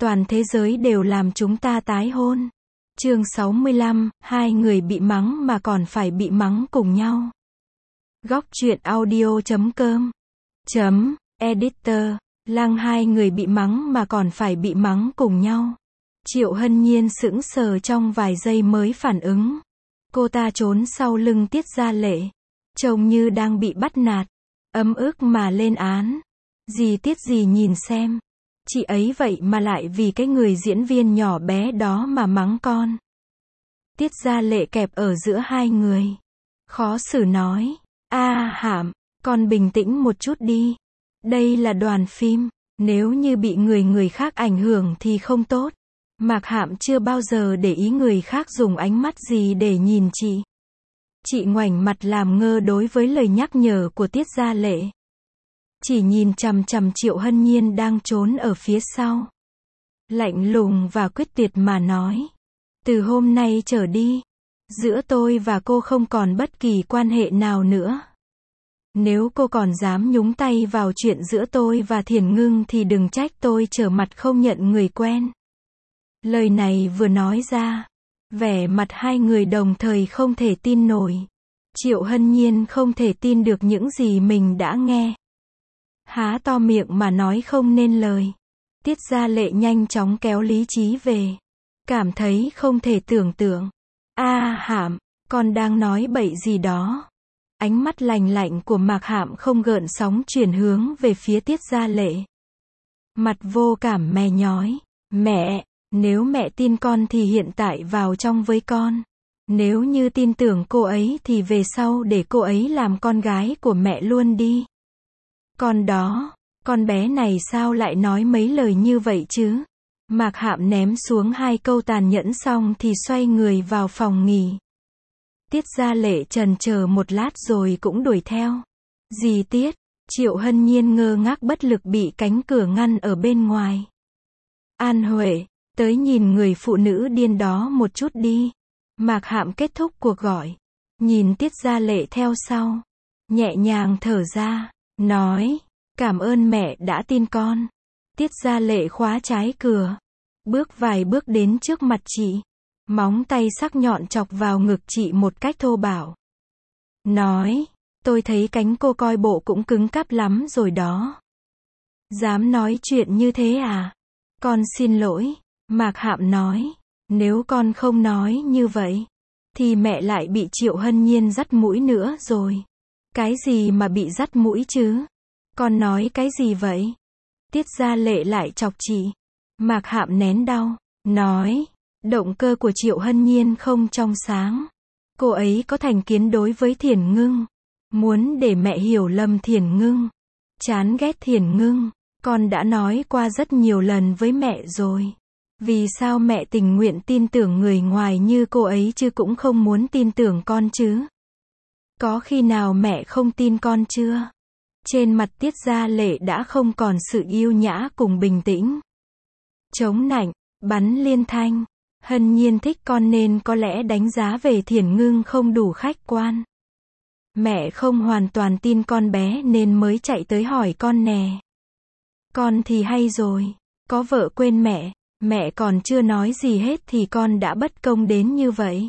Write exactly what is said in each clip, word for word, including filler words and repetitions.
Toàn thế giới đều làm chúng ta tái hôn. Chương sáu mươi lăm, hai người bị mắng mà còn phải bị mắng cùng nhau. Góc truyện audio chấm com chấm editor. Lăng hai người bị mắng mà còn phải bị mắng cùng nhau. Triệu Hân Nhiên sững sờ trong vài giây mới phản ứng. Cô ta trốn sau lưng Tiết Gia Lệ, trông như đang bị bắt nạt, ấm ức mà lên án. Dì Tiết dì nhìn xem, chị ấy vậy mà lại vì cái người diễn viên nhỏ bé đó mà mắng con. Tiết Gia Lệ kẹp ở giữa hai người, khó xử nói, a Hạm, con bình tĩnh một chút đi. Đây là đoàn phim, nếu như bị người người khác ảnh hưởng thì không tốt. Mạc Hạm chưa bao giờ để ý người khác dùng ánh mắt gì để nhìn chị. Chị ngoảnh mặt làm ngơ đối với lời nhắc nhở của Tiết Gia Lệ. Chỉ nhìn chằm chằm Triệu Hân Nhiên đang trốn ở phía sau. Lạnh lùng và quyết tuyệt mà nói. Từ hôm nay trở đi, giữa tôi và cô không còn bất kỳ quan hệ nào nữa. Nếu cô còn dám nhúng tay vào chuyện giữa tôi và Thiển Ngưng thì đừng trách tôi trở mặt không nhận người quen. Lời này vừa nói ra, vẻ mặt hai người đồng thời không thể tin nổi. Triệu Hân Nhiên không thể tin được những gì mình đã nghe. Há to miệng mà nói không nên lời. Tiết Gia Lệ nhanh chóng kéo lý trí về. Cảm thấy không thể tưởng tượng. A Hạm, con đang nói bậy gì đó. Ánh mắt lạnh lạnh của Mạc Hạm không gợn sóng chuyển hướng về phía Tiết Gia Lệ. Mặt vô cảm mè nhói. Mẹ, nếu mẹ tin con thì hiện tại vào trong với con. Nếu như tin tưởng cô ấy thì về sau để cô ấy làm con gái của mẹ luôn đi. Con đó, con bé này sao lại nói mấy lời như vậy chứ? Mạc Hạm ném xuống hai câu tàn nhẫn xong thì xoay người vào phòng nghỉ. Tiết Gia Lệ chần chờ một lát rồi cũng đuổi theo. Dì Tiết, Triệu Hân Nhiên ngơ ngác bất lực bị cánh cửa ngăn ở bên ngoài. An Huệ, tới nhìn người phụ nữ điên đó một chút đi. Mạc Hạm kết thúc cuộc gọi. Nhìn Tiết Gia Lệ theo sau. Nhẹ nhàng thở ra, nói, cảm ơn mẹ đã tin con. Tiết Gia Lệ khóa trái cửa. Bước vài bước đến trước mặt chị. Móng tay sắc nhọn chọc vào ngực chị một cách thô bạo. Nói, tôi thấy cánh cô coi bộ cũng cứng cáp lắm rồi đó. Dám nói chuyện như thế à? Con xin lỗi, Mạc Hạm nói. Nếu con không nói như vậy, thì mẹ lại bị Triệu Hân Nhiên dắt mũi nữa rồi. Cái gì mà bị dắt mũi chứ? Con nói cái gì vậy? Tiết Gia Lệ lại chọc chị. Mạc Hạm nén đau, nói, động cơ của Triệu Hân Nhiên không trong sáng. Cô ấy có thành kiến đối với Thiển Ngưng. Muốn để mẹ hiểu lầm Thiển Ngưng. Chán ghét Thiển Ngưng. Con đã nói qua rất nhiều lần với mẹ rồi. Vì sao mẹ tình nguyện tin tưởng người ngoài như cô ấy chứ cũng không muốn tin tưởng con chứ? Có khi nào mẹ không tin con chưa? Trên mặt Tiết Gia Lệ đã không còn sự yêu nhã cùng bình tĩnh. Chống nạnh, bắn liên thanh. Hân Nhiên thích con nên có lẽ đánh giá về Thiển Ngưng không đủ khách quan. Mẹ không hoàn toàn tin con bé nên mới chạy tới hỏi con nè. Con thì hay rồi, có vợ quên mẹ, mẹ còn chưa nói gì hết thì con đã bất công đến như vậy.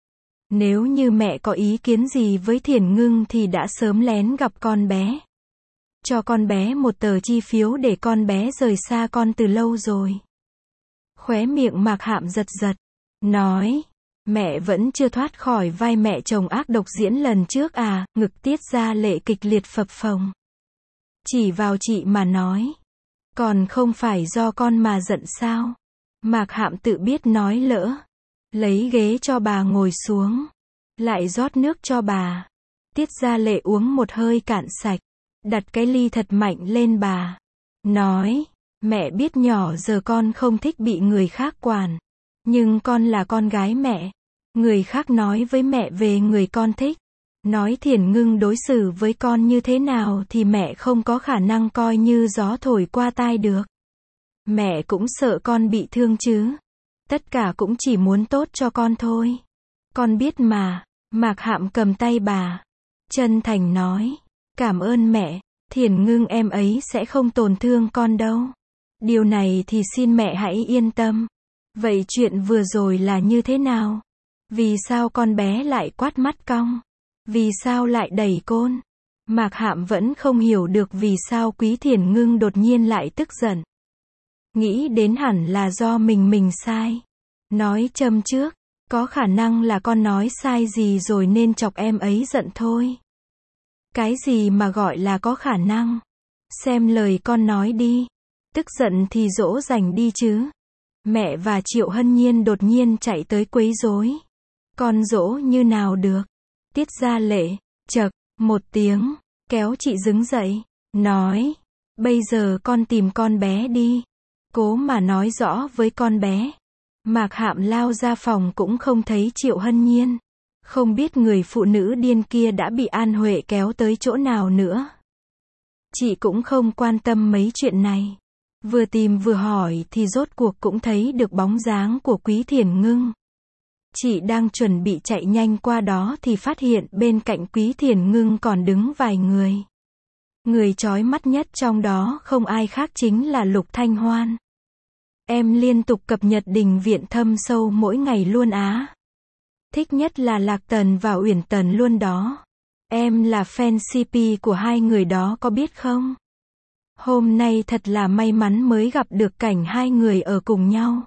Nếu như mẹ có ý kiến gì với Thiển Ngưng thì đã sớm lén gặp con bé. Cho con bé một tờ chi phiếu để con bé rời xa con từ lâu rồi. Khóe miệng Mạc Hạm giật giật, nói, mẹ vẫn chưa thoát khỏi vai mẹ chồng ác độc diễn lần trước à? Ngực Tiết Gia Lệ kịch liệt phập phồng. Chỉ vào chị mà nói, còn không phải do con mà giận sao? Mạc Hạm tự biết nói lỡ, lấy ghế cho bà ngồi xuống, lại rót nước cho bà. Tiết Gia Lệ uống một hơi cạn sạch, đặt cái ly thật mạnh lên bà, nói, mẹ biết nhỏ giờ con không thích bị người khác quản, nhưng con là con gái mẹ. Người khác nói với mẹ về người con thích, nói Thiển Ngưng đối xử với con như thế nào thì mẹ không có khả năng coi như gió thổi qua tai được. Mẹ cũng sợ con bị thương chứ. Tất cả cũng chỉ muốn tốt cho con thôi. Con biết mà. Mạc Hạm cầm tay bà, chân thành nói, cảm ơn mẹ, Thiển Ngưng em ấy sẽ không tổn thương con đâu. Điều này thì xin mẹ hãy yên tâm. Vậy chuyện vừa rồi là như thế nào? Vì sao con bé lại quát mắt cong? Vì sao lại đẩy côn? Mạc Hạm vẫn không hiểu được vì sao Quý Thiền Ngưng đột nhiên lại tức giận. Nghĩ đến hẳn là do mình mình sai. Nói châm trước, có khả năng là con nói sai gì rồi nên chọc em ấy giận thôi. Cái gì mà gọi là có khả năng? Xem lời con nói đi. Tức giận thì dỗ dành đi chứ. Mẹ và Triệu Hân Nhiên đột nhiên chạy tới quấy rối. Con dỗ như nào được? Tiết Gia Lệ, chậc, một tiếng, kéo chị đứng dậy, nói, bây giờ con tìm con bé đi. Cố mà nói rõ với con bé. Mạc Hạm lao ra phòng cũng không thấy Triệu Hân Nhiên. Không biết người phụ nữ điên kia đã bị An Huệ kéo tới chỗ nào nữa. Chị cũng không quan tâm mấy chuyện này. Vừa tìm vừa hỏi thì rốt cuộc cũng thấy được bóng dáng của Quý Thiền Ngưng. Chị đang chuẩn bị chạy nhanh qua đó thì phát hiện bên cạnh Quý Thiền Ngưng còn đứng vài người. Người chói mắt nhất trong đó không ai khác chính là Lục Thanh Hoan. Em liên tục cập nhật đình viện thâm sâu mỗi ngày luôn á. Thích nhất là Lạc Tần và Uyển Tần luôn đó. Em là fan xê pê của hai người đó có biết không? Hôm nay thật là may mắn mới gặp được cảnh hai người ở cùng nhau.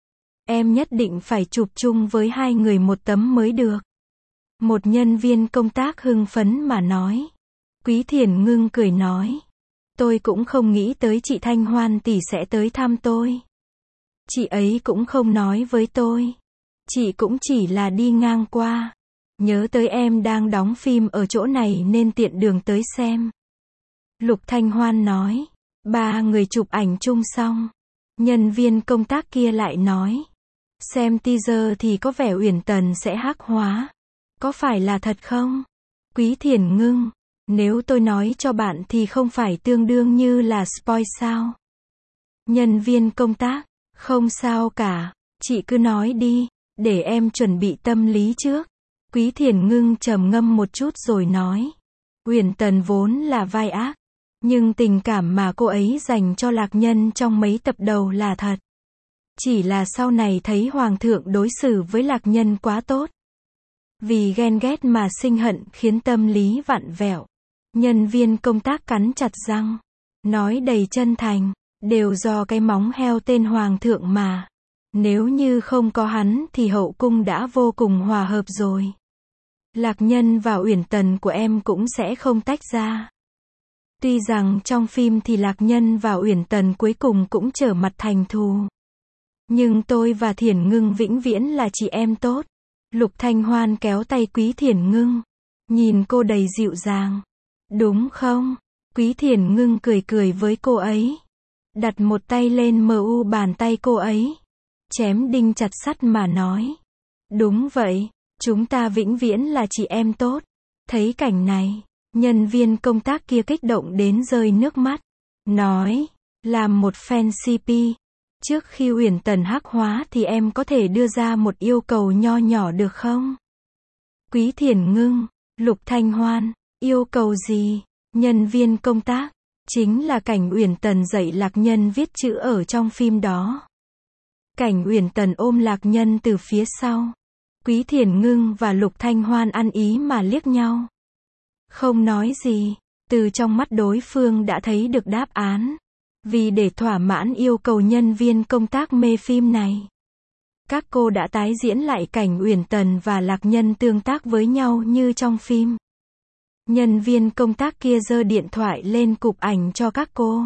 Em nhất định phải chụp chung với hai người một tấm mới được. Một nhân viên công tác hưng phấn mà nói. Quý Thiền Ngưng cười nói. Tôi cũng không nghĩ tới chị Thanh Hoan tỷ sẽ tới thăm tôi. Chị ấy cũng không nói với tôi. Chị cũng chỉ là đi ngang qua. Nhớ tới em đang đóng phim ở chỗ này nên tiện đường tới xem. Lục Thanh Hoan nói. Ba người chụp ảnh chung xong. Nhân viên công tác kia lại nói. Xem teaser thì có vẻ Uyển Tần sẽ hắc hóa. Có phải là thật không? Quý Thiền Ngưng. Nếu tôi nói cho bạn thì không phải tương đương như là spoil sao? Nhân viên công tác. Không sao cả. Chị cứ nói đi. Để em chuẩn bị tâm lý trước. Quý Thiền Ngưng trầm ngâm một chút rồi nói. Uyển Tần vốn là vai ác. Nhưng tình cảm mà cô ấy dành cho Lạc Nhân trong mấy tập đầu là thật. Chỉ là sau này thấy Hoàng thượng đối xử với Lạc Nhân quá tốt. Vì ghen ghét mà sinh hận khiến tâm lý vặn vẹo. Nhân viên công tác cắn chặt răng. Nói đầy chân thành. Đều do cái móng heo tên Hoàng thượng mà. Nếu như không có hắn thì hậu cung đã vô cùng hòa hợp rồi. Lạc Nhân và Uyển Tần của em cũng sẽ không tách ra. Tuy rằng trong phim thì Lạc Nhân và Uyển Tần cuối cùng cũng trở mặt thành thù. Nhưng tôi và Thiển Ngưng vĩnh viễn là chị em tốt. Lục Thanh Hoan kéo tay Quý Thiển Ngưng. Nhìn cô đầy dịu dàng. Đúng không? Quý Thiển Ngưng cười cười với cô ấy. Đặt một tay lên mu bàn tay cô ấy. Chém đinh chặt sắt mà nói. Đúng vậy. Chúng ta vĩnh viễn là chị em tốt. Thấy cảnh này. Nhân viên công tác kia kích động đến rơi nước mắt. Nói. Làm một fan xê pê. Trước khi Uyển Tần hắc hóa thì em có thể đưa ra một yêu cầu nho nhỏ được không? Quý Thiển Ngưng. Lục Thanh Hoan. Yêu cầu gì? Nhân viên công tác. Chính là cảnh Uyển Tần dạy Lạc Nhân viết chữ ở trong phim đó. Cảnh Uyển Tần ôm Lạc Nhân từ phía sau. Quý Thiển Ngưng và Lục Thanh Hoan ăn ý mà liếc nhau. Không nói gì. Từ trong mắt đối phương đã thấy được đáp án. Vì để thỏa mãn yêu cầu nhân viên công tác mê phim này. Các cô đã tái diễn lại cảnh Uyển Tần và Lạc Nhân tương tác với nhau như trong phim. Nhân viên công tác kia giơ điện thoại lên chụp ảnh cho các cô.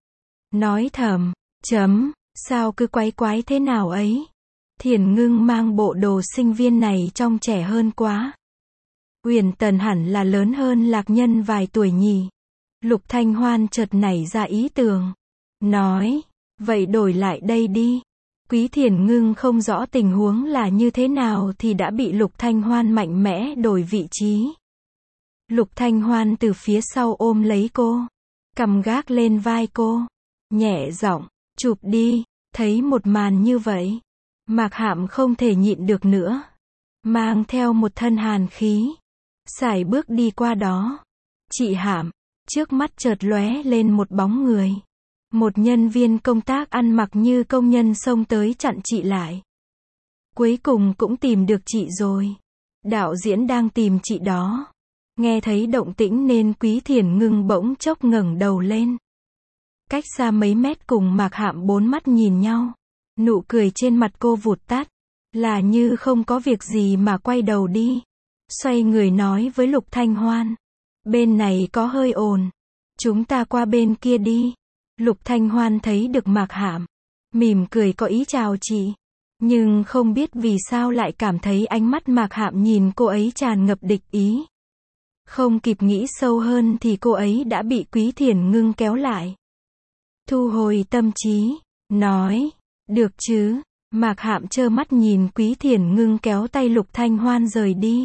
Nói thầm, chấm, sao cứ quái quái thế nào ấy. Thiển Ngưng mang bộ đồ sinh viên này trông trẻ hơn quá. Uyển Tần hẳn là lớn hơn Lạc Nhân vài tuổi nhỉ. Lục Thanh Hoan chợt nảy ra ý tưởng. Nói, vậy đổi lại đây đi. Quý Thiển Ngưng không rõ tình huống là như thế nào thì đã bị Lục Thanh Hoan mạnh mẽ đổi vị trí. Lục Thanh Hoan từ phía sau ôm lấy cô. Cầm gác lên vai cô. Nhẹ giọng, chụp đi. Thấy một màn như vậy. Mạc Hạm không thể nhịn được nữa. Mang theo một thân hàn khí. Sải bước đi qua đó. Chị Hạm. Trước mắt chợt lóe lên một bóng người. Một nhân viên công tác ăn mặc như công nhân xông tới chặn chị lại. Cuối cùng cũng tìm được chị rồi. Đạo diễn đang tìm chị đó. Nghe thấy động tĩnh nên Quý Thiền Ngưng bỗng chốc ngẩng đầu lên. Cách xa mấy mét cùng Mạc Hạm bốn mắt nhìn nhau. Nụ cười trên mặt cô vụt tắt. Là như không có việc gì mà quay đầu đi. Xoay người nói với Lục Thanh Hoan. Bên này có hơi ồn. Chúng ta qua bên kia đi. Lục Thanh Hoan thấy được Mạc Hạm. Mỉm cười có ý chào chị. Nhưng không biết vì sao lại cảm thấy ánh mắt Mạc Hạm nhìn cô ấy tràn ngập địch ý. Không kịp nghĩ sâu hơn thì cô ấy đã bị Quý Thiền Ngưng kéo lại. Thu hồi tâm trí. Nói. Được chứ. Mạc Hạm trơ mắt nhìn Quý Thiền Ngưng kéo tay Lục Thanh Hoan rời đi.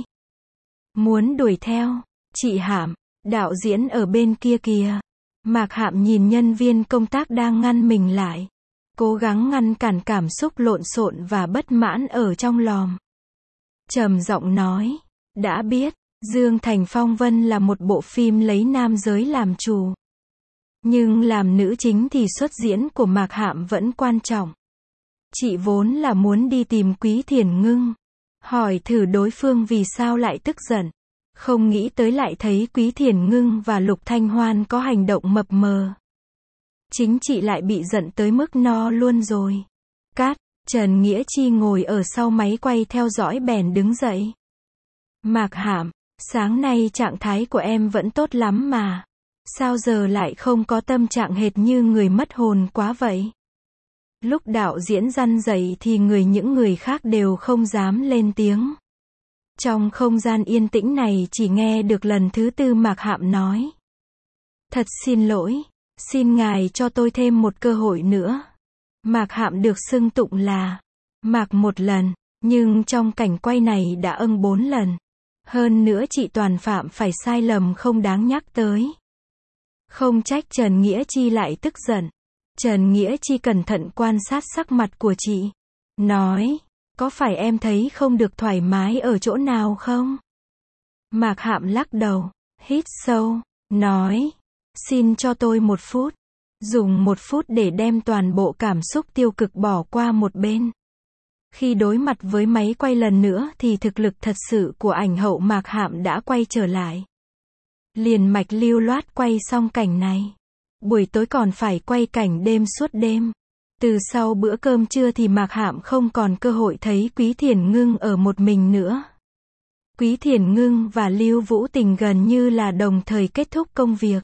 Muốn đuổi theo. Chị Hạm. Đạo diễn ở bên kia kìa. Mạc Hạm nhìn nhân viên công tác đang ngăn mình lại. Cố gắng ngăn cản cảm xúc lộn xộn và bất mãn ở trong lòng. Trầm giọng nói. Đã biết. Dương Thành Phong Vân là một bộ phim lấy nam giới làm chủ. Nhưng làm nữ chính thì xuất diễn của Mạc Hạm vẫn quan trọng. Chị vốn là muốn đi tìm Quý Thiền Ngưng. Hỏi thử đối phương vì sao lại tức giận. Không nghĩ tới lại thấy Quý Thiền Ngưng và Lục Thanh Hoan có hành động mập mờ. Chính chị lại bị giận tới mức no luôn rồi. Cát, Trần Nghĩa Chi ngồi ở sau máy quay theo dõi bèn đứng dậy. Mạc Hạm, sáng nay trạng thái của em vẫn tốt lắm mà. Sao giờ lại không có tâm trạng hệt như người mất hồn quá vậy? Lúc đạo diễn răn dậy thì người những người khác đều không dám lên tiếng. Trong không gian yên tĩnh này chỉ nghe được lần thứ tư Mạc Hạm nói. Thật xin lỗi, xin ngài cho tôi thêm một cơ hội nữa. Mạc Hạm được xưng tụng là Mạc một lần, nhưng trong cảnh quay này đã âng bốn lần. Hơn nữa chị toàn phạm phải sai lầm không đáng nhắc tới. Không trách Trần Nghĩa Chi lại tức giận. Trần Nghĩa Chi cẩn thận quan sát sắc mặt của chị. Nói, có phải em thấy không được thoải mái ở chỗ nào không? Mạc Hạm lắc đầu, hít sâu, nói, xin cho tôi một phút. Dùng một phút để đem toàn bộ cảm xúc tiêu cực bỏ qua một bên. Khi đối mặt với máy quay lần nữa thì thực lực thật sự của ảnh hậu Mạc Hạm đã quay trở lại. Liền mạch lưu loát quay xong cảnh này. Buổi tối còn phải quay cảnh đêm suốt đêm. Từ sau bữa cơm trưa thì Mạc Hạm không còn cơ hội thấy Quý Thiền Ngưng ở một mình nữa. Quý Thiền Ngưng và Lưu Vũ Tình gần như là đồng thời kết thúc công việc.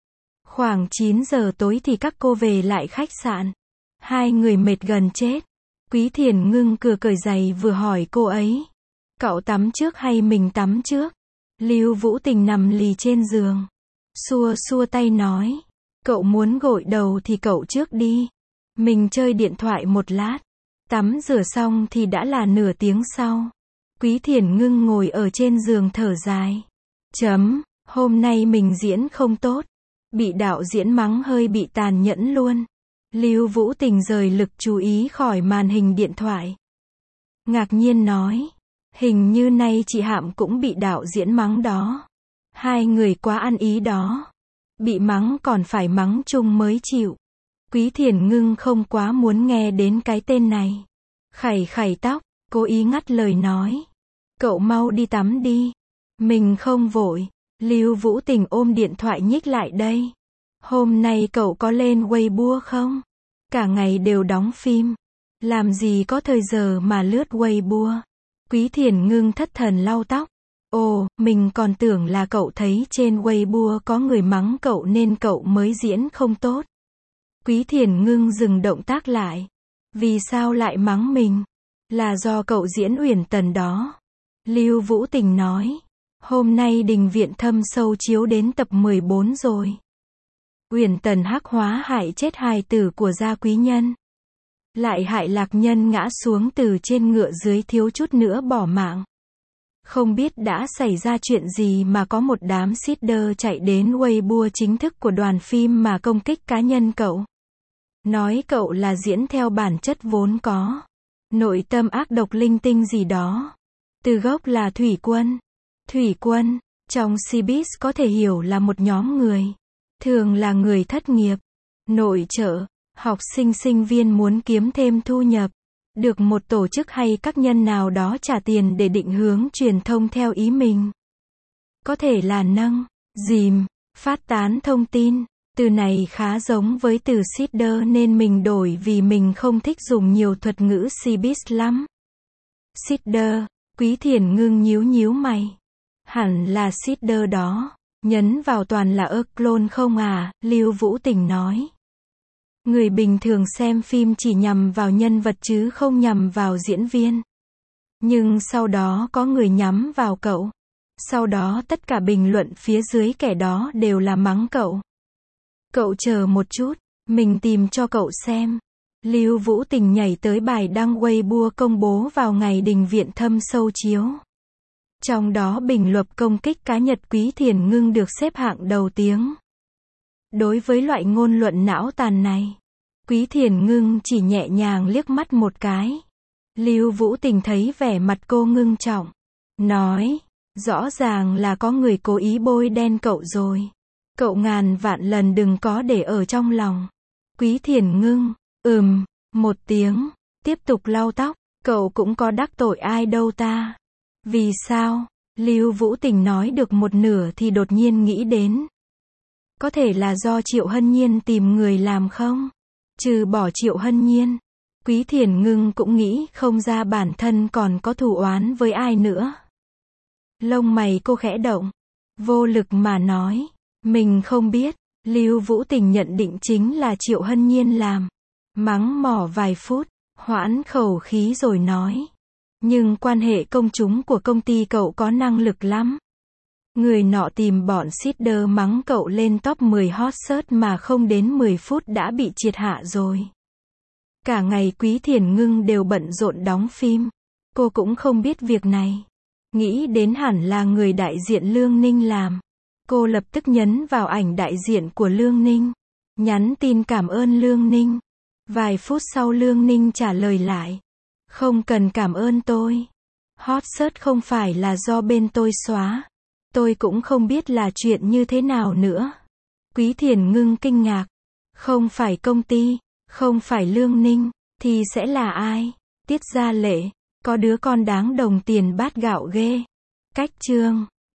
Khoảng chín giờ tối thì các cô về lại khách sạn. Hai người mệt gần chết. Quý Thiền Ngưng vừa cởi giày vừa hỏi cô ấy. Cậu tắm trước hay mình tắm trước? Lưu Vũ Tình nằm lì trên giường. Xua xua tay nói. Cậu muốn gội đầu thì cậu trước đi. Mình chơi điện thoại một lát. Tắm rửa xong thì đã là nửa tiếng sau. Quý Thiền Ngưng ngồi ở trên giường thở dài. Chấm, hôm nay mình diễn không tốt. Bị đạo diễn mắng hơi bị tàn nhẫn luôn. Lưu Vũ Tình rời lực chú ý khỏi màn hình điện thoại. Ngạc nhiên nói. Hình như nay chị Hạm cũng bị đạo diễn mắng đó. Hai người quá ăn ý đó. Bị mắng còn phải mắng chung mới chịu. Quý Thiền Ngưng không quá muốn nghe đến cái tên này. Khẩy khẩy tóc, cố ý ngắt lời nói. Cậu mau đi tắm đi. Mình không vội. Lưu Vũ Tình ôm điện thoại nhích lại đây. Hôm nay cậu có lên Weibo không? Cả ngày đều đóng phim. Làm gì có thời giờ mà lướt Weibo. Quý Thiền Ngưng thất thần lau tóc. Ồ, mình còn tưởng là cậu thấy trên Weibo có người mắng cậu nên cậu mới diễn không tốt. Quý Thiền Ngưng dừng động tác lại. Vì sao lại mắng mình? Là do cậu diễn Uyển Tần đó. Lưu Vũ Tình nói. Hôm nay Đình Viện Thâm Sâu chiếu đến tập mười bốn rồi. Uyển Tần hắc hóa hại chết hài tử của gia quý nhân. Lại hại lạc nhân ngã xuống từ trên ngựa dưới thiếu chút nữa bỏ mạng. Không biết đã xảy ra chuyện gì mà có một đám seeder chạy đến Weibo chính thức của đoàn phim mà công kích cá nhân cậu. Nói cậu là diễn theo bản chất vốn có. Nội tâm ác độc linh tinh gì đó. Từ gốc là Thủy Quân. Thủy Quân, trong showbiz có thể hiểu là một nhóm người. Thường là người thất nghiệp. nội trợ, học sinh sinh viên muốn kiếm thêm thu nhập, được một tổ chức hay các nhân nào đó trả tiền để định hướng truyền thông theo ý mình. Có thể là nâng, dìm, phát tán thông tin. Từ này khá giống với từ seeder nên mình đổi vì mình không thích dùng nhiều thuật ngữ showbiz lắm. Seeder, Quý Thiền Ngưng nhíu nhíu mày. Hẳn là seeder đó. Nhấn vào toàn là ơ clone không à, Lưu Vũ Tình nói. Người bình thường xem phim chỉ nhằm vào nhân vật chứ không nhằm vào diễn viên. Nhưng sau đó có người nhắm vào cậu. Sau đó tất cả bình luận phía dưới kẻ đó đều là mắng cậu. Cậu chờ một chút, mình tìm cho cậu xem. Lưu Vũ Tình nhảy tới bài đăng Weibo công bố vào ngày đình viện thâm sâu chiếu. Trong đó bình luận công kích cá nhân Quý Thiền Ngưng được xếp hạng đầu tiếng. Đối với loại ngôn luận não tàn này, Quý Thiền Ngưng chỉ nhẹ nhàng liếc mắt một cái. Lưu Vũ Tình thấy vẻ mặt cô ngưng trọng. Nói, rõ ràng là có người cố ý bôi đen cậu rồi. Cậu ngàn vạn lần đừng có để ở trong lòng. Quý Thiền Ngưng, ừm, một tiếng, tiếp tục lau tóc. Cậu cũng có đắc tội ai đâu ta. Vì sao? Lưu Vũ Tình nói được một nửa thì đột nhiên nghĩ đến. Có thể là do Triệu Hân Nhiên tìm người làm không? Trừ bỏ Triệu Hân Nhiên, Quý Thiền Ngưng cũng nghĩ không ra bản thân còn có thù oán với ai nữa. Lông mày cô khẽ động, vô lực mà nói, mình không biết. Lưu Vũ Tình nhận định chính là Triệu Hân Nhiên làm. Mắng mỏ vài phút, hoãn khẩu khí rồi nói. Nhưng quan hệ công chúng của công ty cậu có năng lực lắm. Người nọ tìm bọn seeder mắng cậu lên top mười hot search mà không đến mười phút đã bị triệt hạ rồi. Cả ngày Quý Thiền Ngưng đều bận rộn đóng phim. Cô cũng không biết việc này. Nghĩ đến hẳn là người đại diện Lương Ninh làm. Cô lập tức nhấn vào ảnh đại diện của Lương Ninh. Nhắn tin cảm ơn Lương Ninh. Vài phút sau Lương Ninh trả lời lại. Không cần cảm ơn tôi. Hot search không phải là do bên tôi xóa. Tôi cũng không biết là chuyện như thế nào nữa. Quý Thiền Ngưng kinh ngạc. Không phải công ty, không phải Lương Ninh, thì sẽ là ai? Tiết Gia Lệ, có đứa con đáng đồng tiền bát gạo ghê. Cách chương